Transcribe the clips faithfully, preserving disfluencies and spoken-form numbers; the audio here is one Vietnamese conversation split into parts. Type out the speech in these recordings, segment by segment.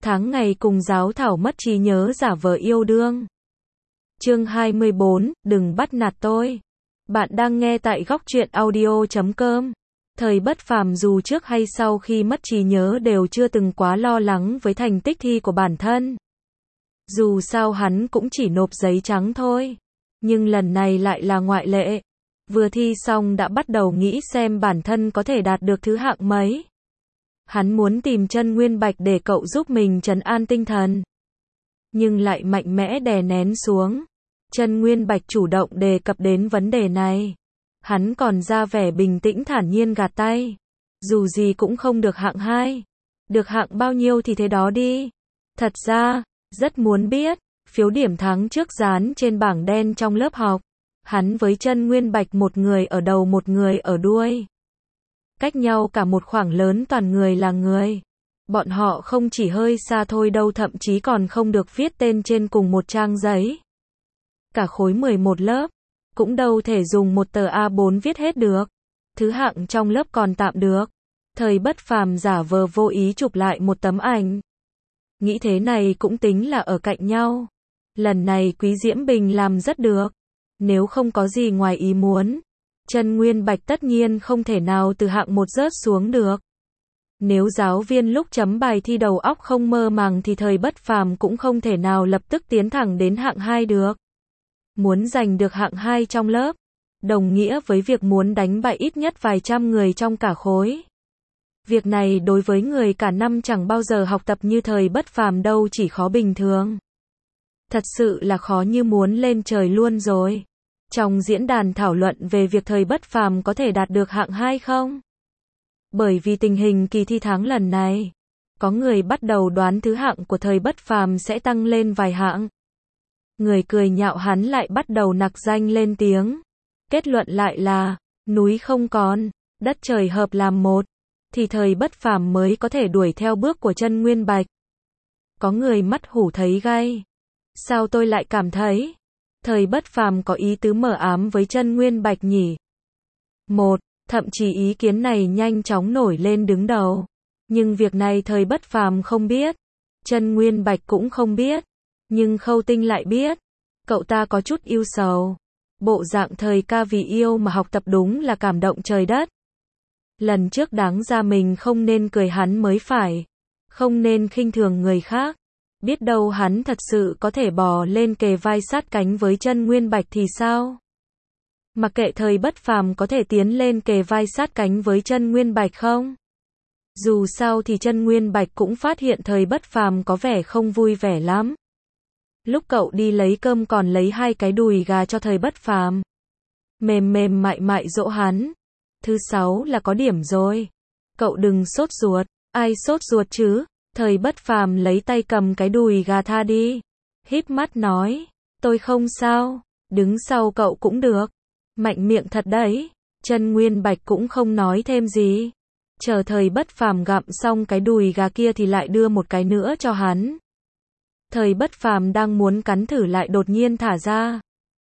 tháng ngày cùng giáo thảo mất trí nhớ giả vờ yêu đương. Chương hai mươi bốn, đừng bắt nạt tôi. Bạn đang nghe tại góc truyện audio chấm com. Thời Bất Phàm dù trước hay sau khi mất trí nhớ đều chưa từng quá lo lắng với thành tích thi của bản thân. Dù sao hắn cũng chỉ nộp giấy trắng thôi. Nhưng lần này lại là ngoại lệ. Vừa thi xong đã bắt đầu nghĩ xem bản thân có thể đạt được thứ hạng mấy. Hắn muốn tìm Chân Nguyên Bạch để cậu giúp mình trấn an tinh thần. Nhưng lại mạnh mẽ đè nén xuống. Chân Nguyên Bạch chủ động đề cập đến vấn đề này. Hắn còn ra vẻ bình tĩnh thản nhiên gạt tay. Dù gì cũng không được hạng hai. Được hạng bao nhiêu thì thế đó đi. Thật ra, rất muốn biết, phiếu điểm tháng trước dán trên bảng đen trong lớp học. Hắn với Chân Nguyên Bạch một người ở đầu một người ở đuôi. Cách nhau cả một khoảng lớn toàn người là người. Bọn họ không chỉ hơi xa thôi đâu, thậm chí còn không được viết tên trên cùng một trang giấy. Cả khối mười một lớp, cũng đâu thể dùng một tờ A bốn viết hết được. Thứ hạng trong lớp còn tạm được. Thời Bất Phàm giả vờ vô ý chụp lại một tấm ảnh. Nghĩ thế này cũng tính là ở cạnh nhau. Lần này Quý Diễm Bình làm rất được. Nếu không có gì ngoài ý muốn, Chân Nguyên Bạch tất nhiên không thể nào từ hạng một rớt xuống được. Nếu giáo viên lúc chấm bài thi đầu óc không mơ màng thì Thời Bất Phàm cũng không thể nào lập tức tiến thẳng đến hạng hai được. Muốn giành được hạng hai trong lớp, đồng nghĩa với việc muốn đánh bại ít nhất vài trăm người trong cả khối. Việc này đối với người cả năm chẳng bao giờ học tập như Thời Bất Phàm đâu chỉ khó bình thường. Thật sự là khó như muốn lên trời luôn rồi. Trong diễn đàn thảo luận về việc Thời Bất Phàm có thể đạt được hạng hai không? Bởi vì tình hình kỳ thi tháng lần này, có người bắt đầu đoán thứ hạng của Thời Bất Phàm sẽ tăng lên vài hạng. Người cười nhạo hắn lại bắt đầu nặc danh lên tiếng. Kết luận lại là, núi không còn, đất trời hợp làm một, thì Thời Bất Phàm mới có thể đuổi theo bước của Chân Nguyên Bạch. Có người mắt hủ thấy gai. Sao tôi lại cảm thấy Thời Bất Phàm có ý tứ mờ ám với Chân Nguyên Bạch nhỉ? Một, thậm chí ý kiến này nhanh chóng nổi lên đứng đầu. Nhưng việc này Thời Bất Phàm không biết. Chân Nguyên Bạch cũng không biết. Nhưng Khâu Tinh lại biết. Cậu ta có chút yêu sầu. Bộ dạng Thời ca vì yêu mà học tập đúng là cảm động trời đất. Lần trước đáng ra mình không nên cười hắn mới phải. Không nên khinh thường người khác. Biết đâu hắn thật sự có thể bò lên kề vai sát cánh với Chân Nguyên Bạch thì sao? Mặc kệ Thời Bất Phàm có thể tiến lên kề vai sát cánh với Chân Nguyên Bạch không? Dù sao thì Chân Nguyên Bạch cũng phát hiện Thời Bất Phàm có vẻ không vui vẻ lắm. Lúc cậu đi lấy cơm còn lấy hai cái đùi gà cho Thời Bất Phàm. Mềm mềm mại mại dỗ hắn. Thứ sáu là có điểm rồi. Cậu đừng sốt ruột. Ai sốt ruột chứ? Thời Bất Phàm lấy tay cầm cái đùi gà tha đi. Híp mắt nói. Tôi không sao. Đứng sau cậu cũng được. Mạnh miệng thật đấy. Chân Nguyên Bạch cũng không nói thêm gì. Chờ Thời Bất Phàm gặm xong cái đùi gà kia thì lại đưa một cái nữa cho hắn. Thời Bất Phàm đang muốn cắn thử lại đột nhiên thả ra.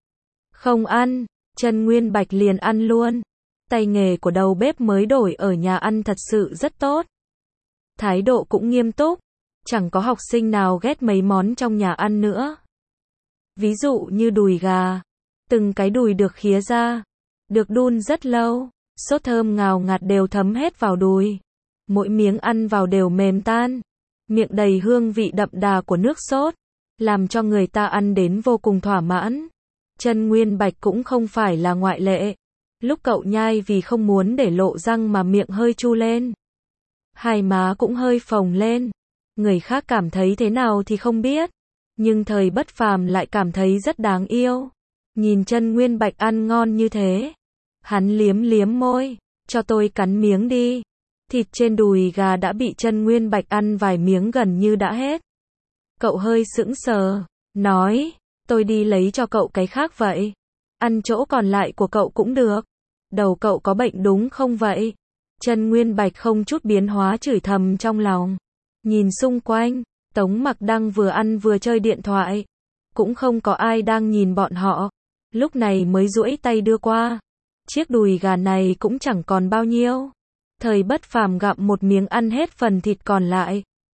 Không ăn. Chân Nguyên Bạch liền ăn luôn. Tay nghề của đầu bếp mới đổi ở nhà ăn thật sự rất tốt. Thái độ cũng nghiêm túc. Chẳng có học sinh nào ghét mấy món trong nhà ăn nữa. Ví dụ như đùi gà. Từng cái đùi được khía ra. Được đun rất lâu. Sốt thơm ngào ngạt đều thấm hết vào đùi. Mỗi miếng ăn vào đều mềm tan. Miệng đầy hương vị đậm đà của nước sốt. Làm cho người ta ăn đến vô cùng thỏa mãn. Chân Nguyên Bạch cũng không phải là ngoại lệ. Lúc cậu nhai vì không muốn để lộ răng mà miệng hơi chu lên. Hai má cũng hơi phồng lên. Người khác cảm thấy thế nào thì không biết. Nhưng Thời Bất Phàm lại cảm thấy rất đáng yêu. Nhìn Chân Nguyên Bạch ăn ngon như thế. Hắn liếm liếm môi. Cho tôi cắn miếng đi. Thịt trên đùi gà đã bị Chân Nguyên Bạch ăn vài miếng gần như đã hết. Cậu hơi sững sờ. Nói. Tôi đi lấy cho cậu cái khác vậy. Ăn chỗ còn lại của cậu cũng được. Đầu cậu có bệnh đúng không vậy? Chân Nguyên Bạch không chút biến hóa chửi thầm trong lòng. Nhìn xung quanh, Tống Mặc Đăng vừa ăn vừa chơi điện thoại. Cũng không có ai đang nhìn bọn họ. Lúc này mới duỗi tay đưa qua. Chiếc đùi gà này cũng chẳng còn bao nhiêu. Thời Bất Phàm gặm một miếng ăn hết phần thịt còn lại.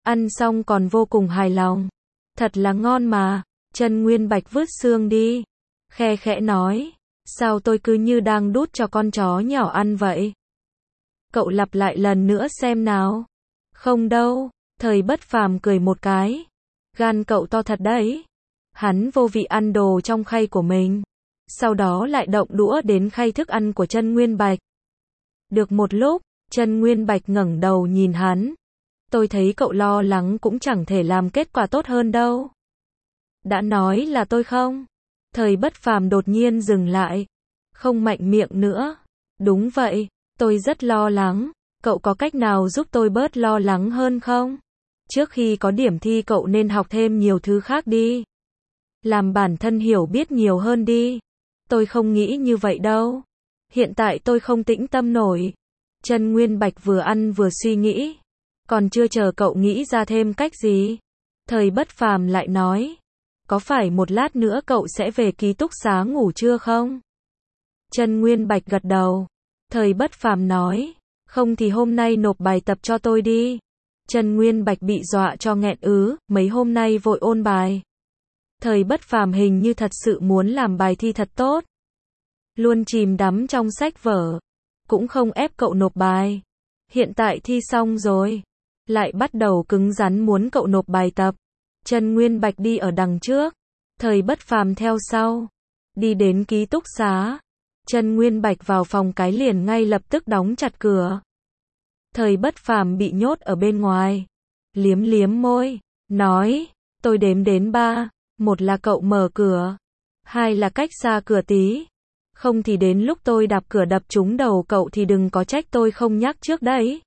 Ăn xong còn vô cùng hài lòng. Thật là ngon mà. Trần Nguyên Bạch vứt xương đi. Khe khẽ nói. Sao tôi cứ như đang đút cho con chó nhỏ ăn vậy? Cậu lặp lại lần nữa xem nào. Không đâu. Thời Bất Phàm cười một cái. Gan cậu to thật đấy. Hắn vô vị ăn đồ trong khay của mình. Sau đó lại động đũa đến khay thức ăn của Trần Nguyên Bạch. Được một lúc, Trần Nguyên Bạch ngẩng đầu nhìn hắn. Tôi thấy cậu lo lắng cũng chẳng thể làm kết quả tốt hơn đâu. Đã nói là tôi không? Thời Bất Phàm đột nhiên dừng lại. Không mạnh miệng nữa. Đúng vậy, tôi rất lo lắng. Cậu có cách nào giúp tôi bớt lo lắng hơn không? Trước khi có điểm thi cậu nên học thêm nhiều thứ khác đi. Làm bản thân hiểu biết nhiều hơn đi. Tôi không nghĩ như vậy đâu. Hiện tại tôi không tĩnh tâm nổi. Trần Nguyên Bạch vừa ăn vừa suy nghĩ. Còn chưa chờ cậu nghĩ ra thêm cách gì. Thời Bất Phàm lại nói. Có phải một lát nữa cậu sẽ về ký túc xá ngủ trưa không? Trần Nguyên Bạch gật đầu. Thời Bất Phàm nói. Không thì hôm nay nộp bài tập cho tôi đi. Trần Nguyên Bạch bị dọa cho nghẹn ứ. Mấy hôm nay vội ôn bài. Thời Bất Phàm hình như thật sự muốn làm bài thi thật tốt. Luôn chìm đắm trong sách vở. Cũng không ép cậu nộp bài. Hiện tại thi xong rồi. Lại bắt đầu cứng rắn muốn cậu nộp bài tập. Trần Nguyên Bạch đi ở đằng trước. Thời Bất Phàm theo sau. Đi đến ký túc xá. Trần Nguyên Bạch vào phòng cái liền ngay lập tức đóng chặt cửa. Thời Bất Phàm bị nhốt ở bên ngoài. Liếm liếm môi. Nói. Tôi đếm đến ba. Một là cậu mở cửa. Hai là cách xa cửa tí. Không thì đến lúc tôi đạp cửa đập trúng đầu cậu thì đừng có trách tôi không nhắc trước đấy.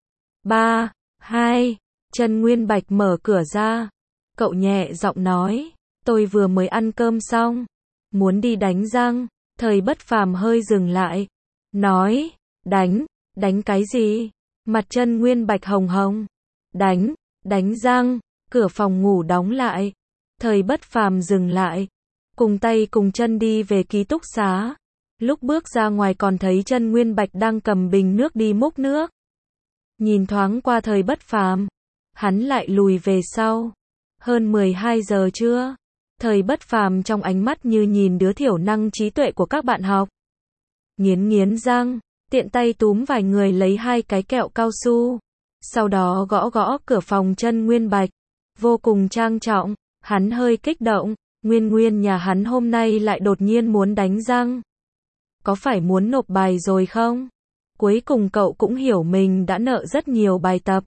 Ba. Hai. Trần Nguyên Bạch mở cửa ra. Cậu nhẹ giọng nói. Tôi vừa mới ăn cơm xong. Muốn đi đánh răng. Thời Bất Phàm hơi dừng lại. Nói. Đánh. Đánh cái gì? Mặt Trần Nguyên Bạch hồng hồng. Đánh. Đánh răng. Cửa phòng ngủ đóng lại. Thời Bất Phàm dừng lại. Cùng tay cùng chân đi về ký túc xá. Lúc bước ra ngoài còn thấy Trần Nguyên Bạch đang cầm bình nước đi múc nước. Nhìn thoáng qua Thời Bất Phàm. Hắn lại lùi về sau. Hơn mười hai giờ trưa. Thời Bất Phàm trong ánh mắt như nhìn đứa thiểu năng trí tuệ của các bạn học. Nghiến nghiến răng. Tiện tay túm vài người lấy hai cái kẹo cao su. Sau đó gõ gõ cửa phòng Trần Nguyên Bạch. Vô cùng trang trọng. Hắn hơi kích động. Nguyên Nguyên nhà hắn hôm nay lại đột nhiên muốn đánh răng. Có phải muốn nộp bài rồi không? Cuối cùng cậu cũng hiểu mình đã nợ rất nhiều bài tập.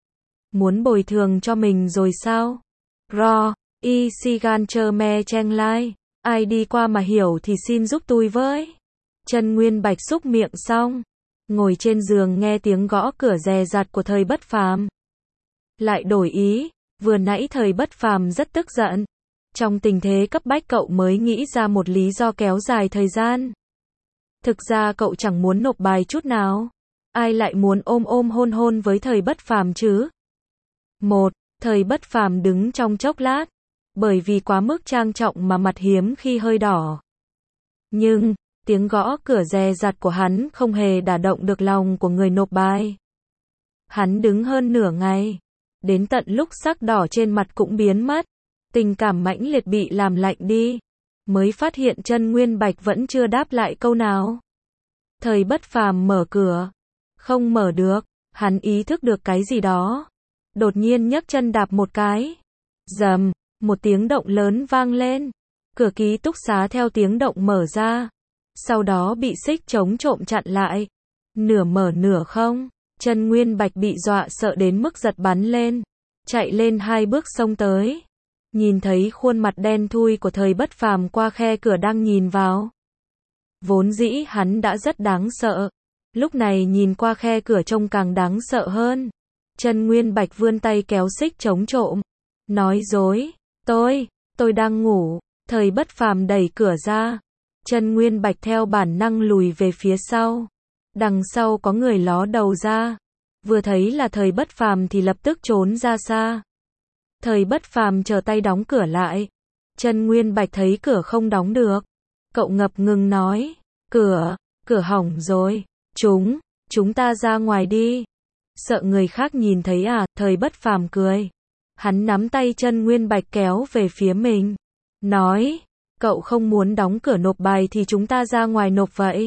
Muốn bồi thường cho mình rồi sao? Ro, y si gan chơ me cheng lai. Ai đi qua mà hiểu thì xin giúp tôi với. Trần Nguyên Bạch xúc miệng xong. Ngồi trên giường nghe tiếng gõ cửa dè dặt của Thời Bất Phàm. Lại đổi ý. Vừa nãy Thời Bất Phàm rất tức giận. Trong tình thế cấp bách cậu mới nghĩ ra một lý do kéo dài thời gian. Thực ra cậu chẳng muốn nộp bài chút nào. Ai lại muốn ôm ôm hôn hôn với Thời Bất Phàm chứ? Một, Thời Bất Phàm đứng trong chốc lát. Bởi vì quá mức trang trọng mà mặt hiếm khi hơi đỏ. Nhưng, tiếng gõ cửa dè dặt của hắn không hề đả động được lòng của người nộp bài. Hắn đứng hơn nửa ngày. Đến tận lúc sắc đỏ trên mặt cũng biến mất. Tình cảm mãnh liệt bị làm lạnh đi. Mới phát hiện Trần Nguyên Bạch vẫn chưa đáp lại câu nào. Thời Bất Phàm mở cửa. Không mở được. Hắn ý thức được cái gì đó. Đột nhiên nhấc chân đạp một cái. Rầm. Một tiếng động lớn vang lên. Cửa ký túc xá theo tiếng động mở ra. Sau đó bị xích chống trộm chặn lại. Nửa mở nửa không. Trần Nguyên Bạch bị dọa sợ đến mức giật bắn lên. Chạy lên hai bước xông tới. Nhìn thấy khuôn mặt đen thui của Thời Bất Phàm qua khe cửa đang nhìn vào. Vốn dĩ hắn đã rất đáng sợ. Lúc này nhìn qua khe cửa trông càng đáng sợ hơn. Trần Nguyên Bạch vươn tay kéo xích chống trộm. Nói dối. Tôi, tôi đang ngủ. Thời Bất Phàm đẩy cửa ra. Trần Nguyên Bạch theo bản năng lùi về phía sau. Đằng sau có người ló đầu ra. Vừa thấy là Thời Bất Phàm thì lập tức trốn ra xa. Thời Bất Phàm chờ tay đóng cửa lại. Trần Nguyên Bạch thấy cửa không đóng được. Cậu ngập ngừng nói. Cửa, cửa hỏng rồi. Chúng, chúng ta ra ngoài đi. Sợ người khác nhìn thấy à, thời bất phàm cười. Hắn nắm tay Chân Nguyên Bạch kéo về phía mình. Nói, cậu không muốn đóng cửa nộp bài thì chúng ta ra ngoài nộp vậy.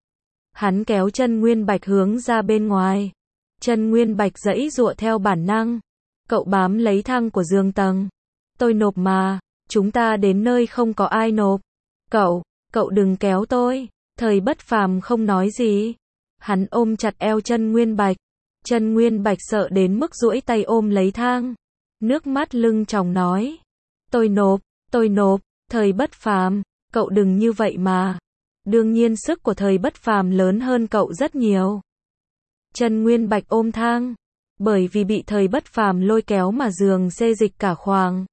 Hắn kéo Chân Nguyên Bạch hướng ra bên ngoài. Chân Nguyên Bạch giãy giụa theo bản năng. Cậu bám lấy thang của giường tầng. Tôi nộp mà, chúng ta đến nơi không có ai nộp. Cậu, cậu đừng kéo tôi. Thời bất phàm không nói gì. Hắn ôm chặt eo Chân Nguyên Bạch. Chân Nguyên Bạch sợ đến mức duỗi tay ôm lấy thang. Nước mắt lưng tròng nói. Tôi nộp, tôi nộp, thời bất phàm, cậu đừng như vậy mà. Đương nhiên sức của thời bất phàm lớn hơn cậu rất nhiều. Chân Nguyên Bạch ôm thang. Bởi vì bị thời bất phàm lôi kéo mà giường xê dịch cả khoang.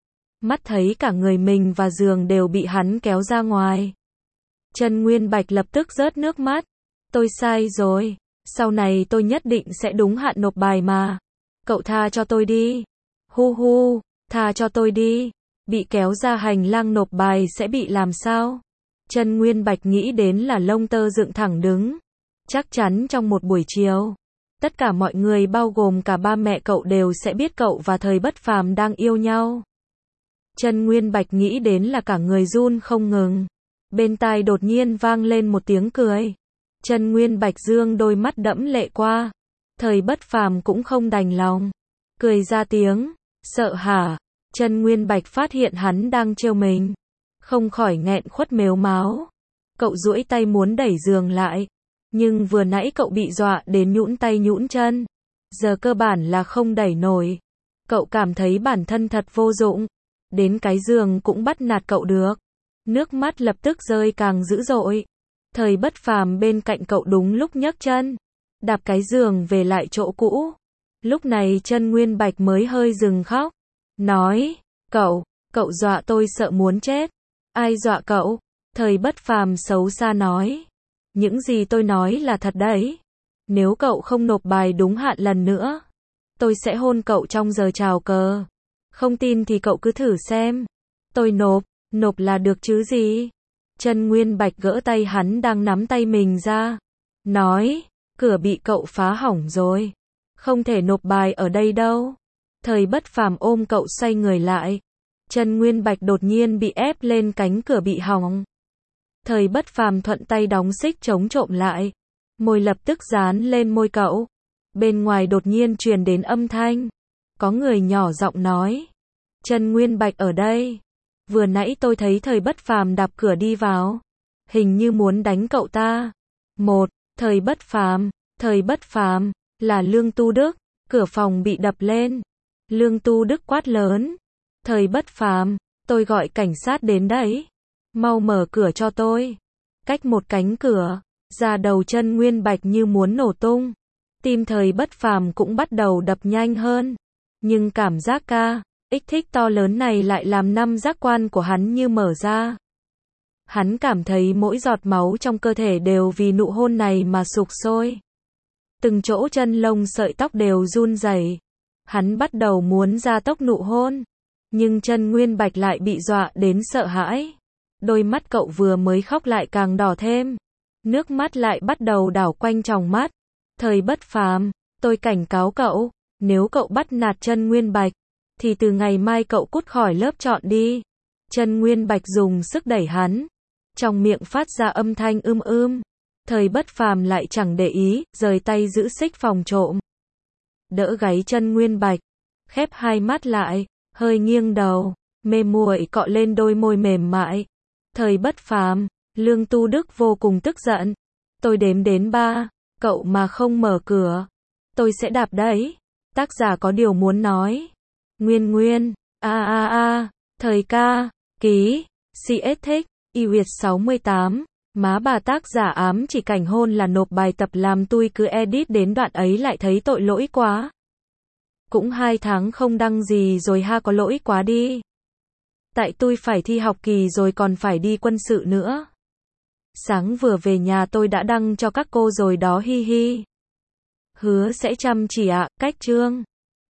Mắt thấy cả người mình và giường đều bị hắn kéo ra ngoài. Chân Nguyên Bạch lập tức rớt nước mắt. Tôi sai rồi. Sau này tôi nhất định sẽ đúng hạn nộp bài mà. Cậu tha cho tôi đi. Hu hu, tha cho tôi đi. Bị kéo ra hành lang nộp bài sẽ bị làm sao? Chân Nguyên Bạch nghĩ đến là lông tơ dựng thẳng đứng. Chắc chắn trong một buổi chiều, tất cả mọi người bao gồm cả ba mẹ cậu đều sẽ biết cậu và thời bất phàm đang yêu nhau. Chân Nguyên Bạch nghĩ đến là cả người run không ngừng. Bên tai đột nhiên vang lên một tiếng cười. Chân Nguyên Bạch dương đôi mắt đẫm lệ qua. Thời bất phàm cũng không đành lòng. Cười ra tiếng. Sợ hả? Chân Nguyên Bạch phát hiện hắn đang trêu mình. Không khỏi nghẹn khuất mếu máo. Cậu duỗi tay muốn đẩy giường lại. Nhưng vừa nãy cậu bị dọa đến nhũn tay nhũn chân. Giờ cơ bản là không đẩy nổi. Cậu cảm thấy bản thân thật vô dụng. Đến cái giường cũng bắt nạt cậu được. Nước mắt lập tức rơi càng dữ dội. Thời bất phàm bên cạnh cậu đúng lúc nhấc chân. Đạp cái giường về lại chỗ cũ. Lúc này Chân Nguyên Bạch mới hơi dừng khóc. Nói, cậu, cậu dọa tôi sợ muốn chết. Ai dọa cậu? Thời bất phàm xấu xa nói. Những gì tôi nói là thật đấy. Nếu cậu không nộp bài đúng hạn lần nữa, tôi sẽ hôn cậu trong giờ chào cờ. Không tin thì cậu cứ thử xem. Tôi nộp, nộp là được chứ gì? Chân Nguyên Bạch gỡ tay hắn đang nắm tay mình ra. Nói, cửa bị cậu phá hỏng rồi. Không thể nộp bài ở đây đâu. Thời bất phàm ôm cậu xoay người lại. Chân Nguyên Bạch đột nhiên bị ép lên cánh cửa bị hỏng. Thời bất phàm thuận tay đóng xích chống trộm lại. Môi lập tức dán lên môi cậu. Bên ngoài đột nhiên truyền đến âm thanh. Có người nhỏ giọng nói. Chân Nguyên Bạch ở đây. Vừa nãy tôi thấy thời bất phàm đạp cửa đi vào. Hình như muốn đánh cậu ta. Một, thời bất phàm, thời bất phàm, là Lương Tu Đức. Cửa phòng bị đập lên. Lương Tu Đức quát lớn. Thời bất phàm, tôi gọi cảnh sát đến đấy. Mau mở cửa cho tôi. Cách một cánh cửa, da đầu Chân Nguyên Bạch như muốn nổ tung. Tim thời bất phàm cũng bắt đầu đập nhanh hơn. Nhưng cảm giác ca, ích thích to lớn này lại làm năm giác quan của hắn như mở ra. Hắn cảm thấy mỗi giọt máu trong cơ thể đều vì nụ hôn này mà sục sôi. Từng chỗ chân lông sợi tóc đều run rẩy. Hắn bắt đầu muốn ra tốc nụ hôn. Nhưng Chân Nguyên Bạch lại bị dọa đến sợ hãi. Đôi mắt cậu vừa mới khóc lại càng đỏ thêm. Nước mắt lại bắt đầu đảo quanh tròng mắt. Thời bất phàm, tôi cảnh cáo cậu, nếu cậu bắt nạt Chân Nguyên Bạch, thì từ ngày mai cậu cút khỏi lớp chọn đi. Chân Nguyên Bạch dùng sức đẩy hắn. Trong miệng phát ra âm thanh ưm ưm. Thời bất phàm lại chẳng để ý, rời tay giữ xích phòng trộm. Đỡ gáy Chân Nguyên Bạch. Khép hai mắt lại, hơi nghiêng đầu, mê muội cọ lên đôi môi mềm mại. Thời bất phàm, Lương Tu Đức vô cùng tức giận. Tôi đếm đến ba, cậu mà không mở cửa, tôi sẽ đạp đấy. Tác giả có điều muốn nói. Nguyên Nguyên, a a a, thời ca, ký, xê ét thích, i việt sáu mươi tám. Má bà tác giả ám chỉ cảnh hôn là nộp bài tập làm tui cứ edit đến đoạn ấy lại thấy tội lỗi quá. Cũng hai tháng không đăng gì rồi ha, có lỗi quá đi. Tại tôi phải thi học kỳ rồi còn phải đi quân sự nữa. Sáng vừa về nhà tôi đã đăng cho các cô rồi đó, hi hi. Hứa sẽ chăm chỉ ạ, cách chương.